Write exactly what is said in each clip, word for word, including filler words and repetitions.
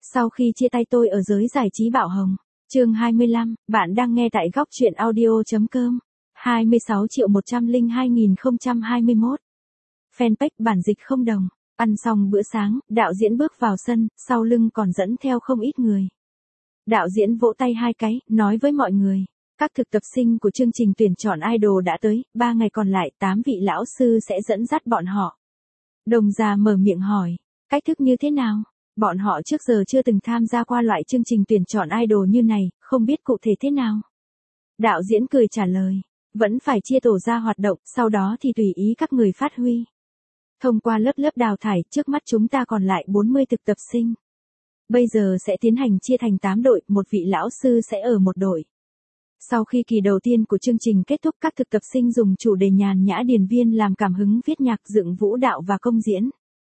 Sau khi chia tay tôi ở giới giải trí bạo hồng. Chương hai mươi lăm, bạn đang nghe tại góc truyện audio.com. hai mươi sáu triệu một trăm lẻ hai nghìn không trăm hai mươi mốt. Fanpage bản dịch không đồng. Ăn xong bữa sáng, đạo diễn bước vào sân, sau lưng còn dẫn theo không ít người. Đạo diễn vỗ tay hai cái, nói với mọi người. Các thực tập sinh của chương trình tuyển chọn idol đã tới, ba ngày còn lại, tám vị lão sư sẽ dẫn dắt bọn họ. Đồng già mở miệng hỏi, cách thức như thế nào? Bọn họ trước giờ chưa từng tham gia qua loại chương trình tuyển chọn idol như này, không biết cụ thể thế nào. Đạo diễn cười trả lời, vẫn phải chia tổ ra hoạt động, sau đó thì tùy ý các người phát huy. Thông qua lớp lớp đào thải, trước mắt chúng ta còn lại bốn mươi thực tập sinh. Bây giờ sẽ tiến hành chia thành tám đội, một vị lão sư sẽ ở một đội. Sau khi kỳ đầu tiên của chương trình kết thúc, các thực tập sinh dùng chủ đề nhàn nhã điền viên làm cảm hứng viết nhạc, dựng vũ đạo và công diễn.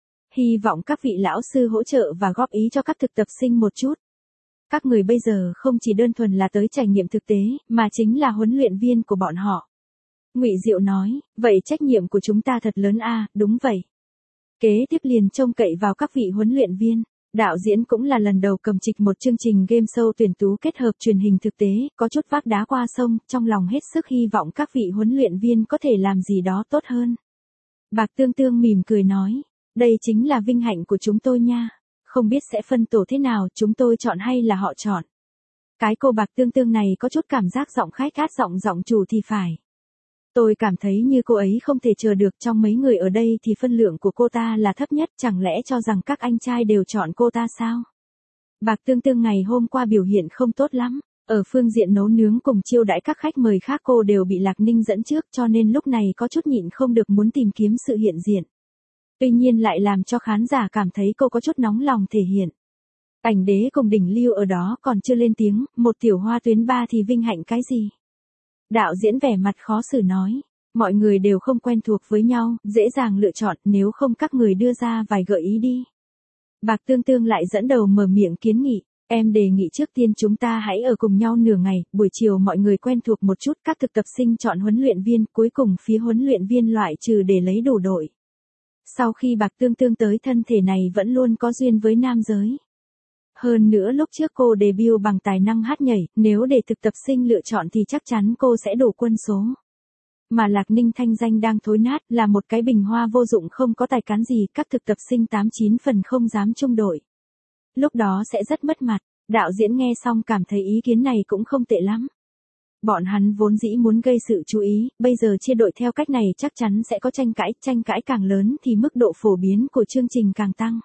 Hy vọng các vị lão sư hỗ trợ và góp ý cho các thực tập sinh một chút. Các người bây giờ không chỉ đơn thuần là tới trải nghiệm thực tế, mà chính là huấn luyện viên của bọn họ. Ngụy Diệu nói, vậy trách nhiệm của chúng ta thật lớn a, đúng vậy. Kế tiếp liền trông cậy vào các vị huấn luyện viên. Đạo diễn cũng là lần đầu cầm trịch một chương trình game show tuyển tú kết hợp truyền hình thực tế, có chút vác đá qua sông, trong lòng hết sức hy vọng các vị huấn luyện viên có thể làm gì đó tốt hơn. Bạc Tương Tương mỉm cười nói, đây chính là vinh hạnh của chúng tôi nha. Không biết sẽ phân tổ thế nào, chúng tôi chọn hay là họ chọn. Cái cô Bạc Tương Tương này có chút cảm giác giọng khách át giọng giọng chủ thì phải. Tôi cảm thấy như cô ấy không thể chờ được, trong mấy người ở đây thì phân lượng của cô ta là thấp nhất, chẳng lẽ cho rằng các anh trai đều chọn cô ta sao? Bạc Tương Tương ngày hôm qua biểu hiện không tốt lắm, ở phương diện nấu nướng cùng chiêu đãi các khách mời khác cô đều bị Lạc Ninh dẫn trước, cho nên lúc này có chút nhịn không được muốn tìm kiếm sự hiện diện. Tuy nhiên lại làm cho khán giả cảm thấy cô có chút nóng lòng thể hiện. Ảnh Đế cùng Đỉnh Lưu ở đó còn chưa lên tiếng, một tiểu hoa tuyến ba thì vinh hạnh cái gì? Đạo diễn vẻ mặt khó xử nói, mọi người đều không quen thuộc với nhau, dễ dàng lựa chọn, nếu không các người đưa ra vài gợi ý đi. Bạc Tương Tương lại dẫn đầu mở miệng kiến nghị, em đề nghị trước tiên chúng ta hãy ở cùng nhau nửa ngày, buổi chiều mọi người quen thuộc một chút, các thực tập sinh chọn huấn luyện viên, cuối cùng phía huấn luyện viên loại trừ để lấy đủ đội. Sau khi Bạc Tương Tương tới, thân thể này vẫn luôn có duyên với nam giới. Hơn nữa lúc trước cô debut bằng tài năng hát nhảy, nếu để thực tập sinh lựa chọn thì chắc chắn cô sẽ đủ quân số. Mà Lạc Ninh thanh danh đang thối nát, là một cái bình hoa vô dụng không có tài cán gì, các thực tập sinh tám chín phần không dám chung đội. Lúc đó sẽ rất mất mặt. Đạo diễn nghe xong cảm thấy ý kiến này cũng không tệ lắm. Bọn hắn vốn dĩ muốn gây sự chú ý, bây giờ chia đội theo cách này chắc chắn sẽ có tranh cãi, tranh cãi càng lớn thì mức độ phổ biến của chương trình càng tăng.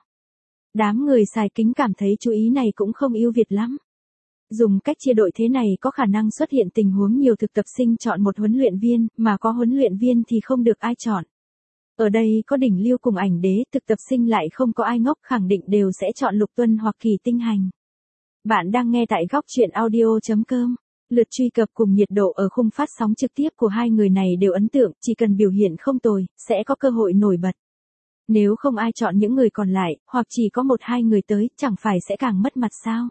Đám người xài kính cảm thấy chú ý này cũng không ưu việt lắm. Dùng cách chia đội thế này có khả năng xuất hiện tình huống nhiều thực tập sinh chọn một huấn luyện viên, mà có huấn luyện viên thì không được ai chọn. Ở đây có Đỉnh Lưu cùng Ảnh Đế, thực tập sinh lại không có ai ngốc, khẳng định đều sẽ chọn Lục Tuân hoặc Kỳ Tinh Hành. Bạn đang nghe tại góc truyện audio.com. Lượt truy cập cùng nhiệt độ ở khung phát sóng trực tiếp của hai người này đều ấn tượng, chỉ cần biểu hiện không tồi, sẽ có cơ hội nổi bật. Nếu không ai chọn những người còn lại, hoặc chỉ có một hai người tới, chẳng phải sẽ càng mất mặt sao?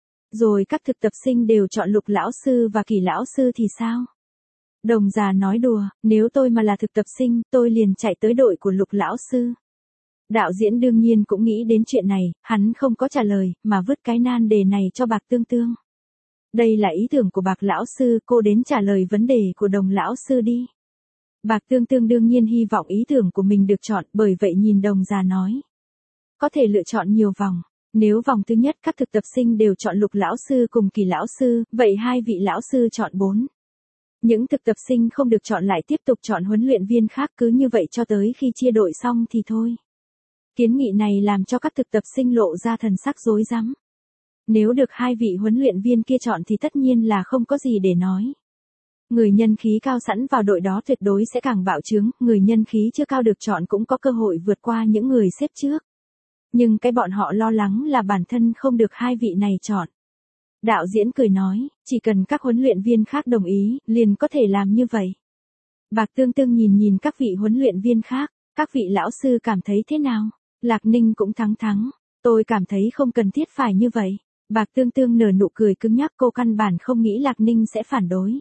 Rồi các thực tập sinh đều chọn Lục lão sư và Kỳ lão sư thì sao? Đồng già nói đùa, nếu tôi mà là thực tập sinh, tôi liền chạy tới đội của Lục lão sư. Đạo diễn đương nhiên cũng nghĩ đến chuyện này, hắn không có trả lời, mà vứt cái nan đề này cho Bạc Tương Tương. Đây là ý tưởng của Bạc lão sư, cô đến trả lời vấn đề của Đồng lão sư đi. Bạc Tương Tương đương nhiên hy vọng ý tưởng của mình được chọn, bởi vậy nhìn Đồng già nói. Có thể lựa chọn nhiều vòng. Nếu vòng thứ nhất các thực tập sinh đều chọn Lục lão sư cùng Kỳ lão sư, vậy hai vị lão sư chọn bốn. Những thực tập sinh không được chọn lại tiếp tục chọn huấn luyện viên khác, cứ như vậy cho tới khi chia đội xong thì thôi. Kiến nghị này làm cho các thực tập sinh lộ ra thần sắc rối rắm. Nếu được hai vị huấn luyện viên kia chọn thì tất nhiên là không có gì để nói. Người nhân khí cao sẵn vào đội đó tuyệt đối sẽ càng bạo trướng, người nhân khí chưa cao được chọn cũng có cơ hội vượt qua những người xếp trước. Nhưng cái bọn họ lo lắng là bản thân không được hai vị này chọn. Đạo diễn cười nói, chỉ cần các huấn luyện viên khác đồng ý, liền có thể làm như vậy. Bạc Tương Tương nhìn nhìn các vị huấn luyện viên khác, các vị lão sư cảm thấy thế nào? Lạc Ninh cũng thắng thắng, tôi cảm thấy không cần thiết phải như vậy. Bạc Tương Tương nở nụ cười cứng nhắc, cô căn bản không nghĩ Lạc Ninh sẽ phản đối.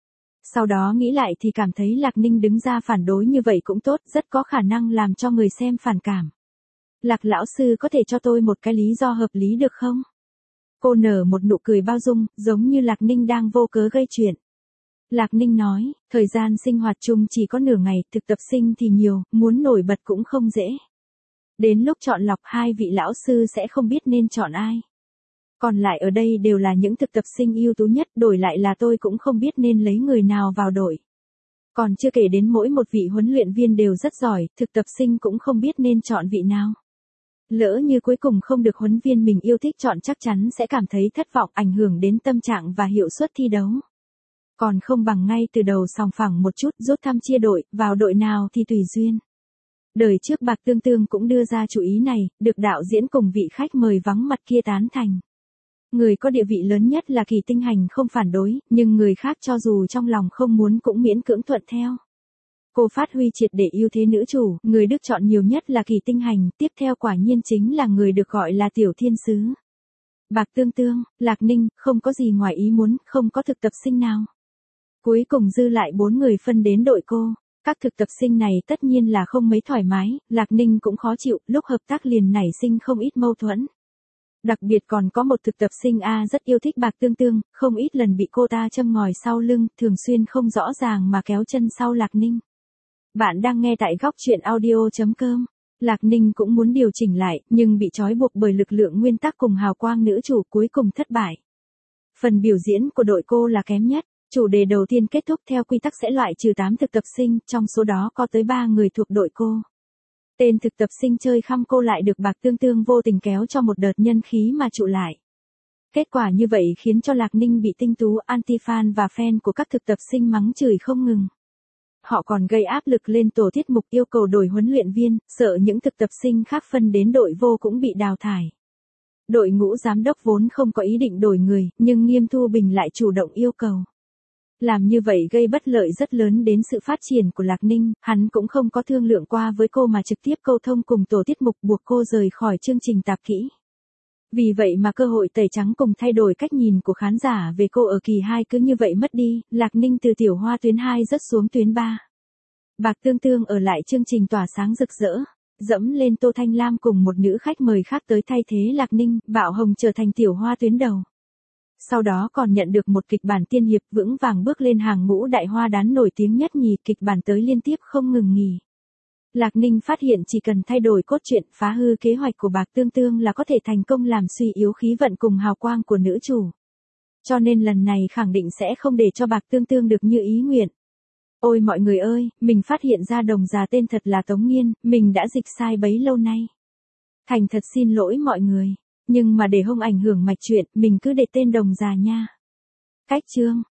Sau đó nghĩ lại thì cảm thấy Lạc Ninh đứng ra phản đối như vậy cũng tốt, rất có khả năng làm cho người xem phản cảm. Lạc lão sư có thể cho tôi một cái lý do hợp lý được không? Cô nở một nụ cười bao dung, giống như Lạc Ninh đang vô cớ gây chuyện. Lạc Ninh nói, thời gian sinh hoạt chung chỉ có nửa ngày, thực tập sinh thì nhiều, muốn nổi bật cũng không dễ. Đến lúc chọn lọc hai vị lão sư sẽ không biết nên chọn ai. Còn lại ở đây đều là những thực tập sinh ưu tú nhất, đổi lại là tôi cũng không biết nên lấy người nào vào đội. Còn chưa kể đến mỗi một vị huấn luyện viên đều rất giỏi, thực tập sinh cũng không biết nên chọn vị nào. Lỡ như cuối cùng không được huấn viên mình yêu thích chọn chắc chắn sẽ cảm thấy thất vọng, ảnh hưởng đến tâm trạng và hiệu suất thi đấu. Còn không bằng ngay từ đầu sòng phẳng một chút, rút thăm chia đội, vào đội nào thì tùy duyên. Đời trước Bạc Tương Tương cũng đưa ra chủ ý này, được đạo diễn cùng vị khách mời vắng mặt kia tán thành. Người có địa vị lớn nhất là Kỳ Tinh Hành không phản đối, nhưng người khác cho dù trong lòng không muốn cũng miễn cưỡng thuận theo. Cô phát huy triệt để ưu thế nữ chủ, người được chọn nhiều nhất là Kỳ Tinh Hành, tiếp theo quả nhiên chính là người được gọi là Tiểu Thiên Sứ. Bạc Tương Tương, Lạc Ninh, không có gì ngoài ý muốn, không có thực tập sinh nào. Cuối cùng dư lại bốn người phân đến đội cô. Các thực tập sinh này tất nhiên là không mấy thoải mái, Lạc Ninh cũng khó chịu, lúc hợp tác liền nảy sinh không ít mâu thuẫn. Đặc biệt còn có một thực tập sinh A rất yêu thích Bạc Tương Tương, không ít lần bị cô ta châm ngòi sau lưng, thường xuyên không rõ ràng mà kéo chân sau Lạc Ninh. Bạn đang nghe tại góc truyện audio chấm com. Lạc Ninh cũng muốn điều chỉnh lại, nhưng bị trói buộc bởi lực lượng nguyên tắc cùng hào quang nữ chủ cuối cùng thất bại. Phần biểu diễn của đội cô là kém nhất. Chủ đề đầu tiên kết thúc theo quy tắc sẽ loại trừ tám thực tập sinh, trong số đó có tới ba người thuộc đội cô. Tên thực tập sinh chơi khăm cô lại được Bạc Tương Tương vô tình kéo cho một đợt nhân khí mà trụ lại. Kết quả như vậy khiến cho Lạc Ninh bị tinh tú, anti-fan và fan của các thực tập sinh mắng chửi không ngừng. Họ còn gây áp lực lên tổ tiết mục yêu cầu đổi huấn luyện viên, sợ những thực tập sinh khác phân đến đội vô cũng bị đào thải. Đội ngũ giám đốc vốn không có ý định đổi người, nhưng Nghiêm Thu Bình lại chủ động yêu cầu. Làm như vậy gây bất lợi rất lớn đến sự phát triển của Lạc Ninh, hắn cũng không có thương lượng qua với cô mà trực tiếp câu thông cùng tổ tiết mục buộc cô rời khỏi chương trình tạp kỹ. Vì vậy mà cơ hội tẩy trắng cùng thay đổi cách nhìn của khán giả về cô ở kỳ hai cứ như vậy mất đi, Lạc Ninh từ tiểu hoa tuyến hai rớt xuống tuyến ba. Bạc Tương Tương ở lại chương trình tỏa sáng rực rỡ, dẫm lên Tô Thanh Lam cùng một nữ khách mời khác tới thay thế Lạc Ninh, Bạo Hồng trở thành tiểu hoa tuyến đầu. Sau đó còn nhận được một kịch bản tiên hiệp vững vàng bước lên hàng ngũ đại hoa đán nổi tiếng nhất nhì, kịch bản tới liên tiếp không ngừng nghỉ. Lạc Ninh phát hiện chỉ cần thay đổi cốt truyện, phá hư kế hoạch của Bạc Tương Tương là có thể thành công làm suy yếu khí vận cùng hào quang của nữ chủ. Cho nên lần này khẳng định sẽ không để cho Bạc Tương Tương được như ý nguyện. Ôi mọi người ơi, mình phát hiện ra đồng già tên thật là Tống Nghiên, mình đã dịch sai bấy lâu nay. Thành thật xin lỗi mọi người. Nhưng mà để không ảnh hưởng mạch truyện, mình cứ để tên đồng già nha. Cách chương,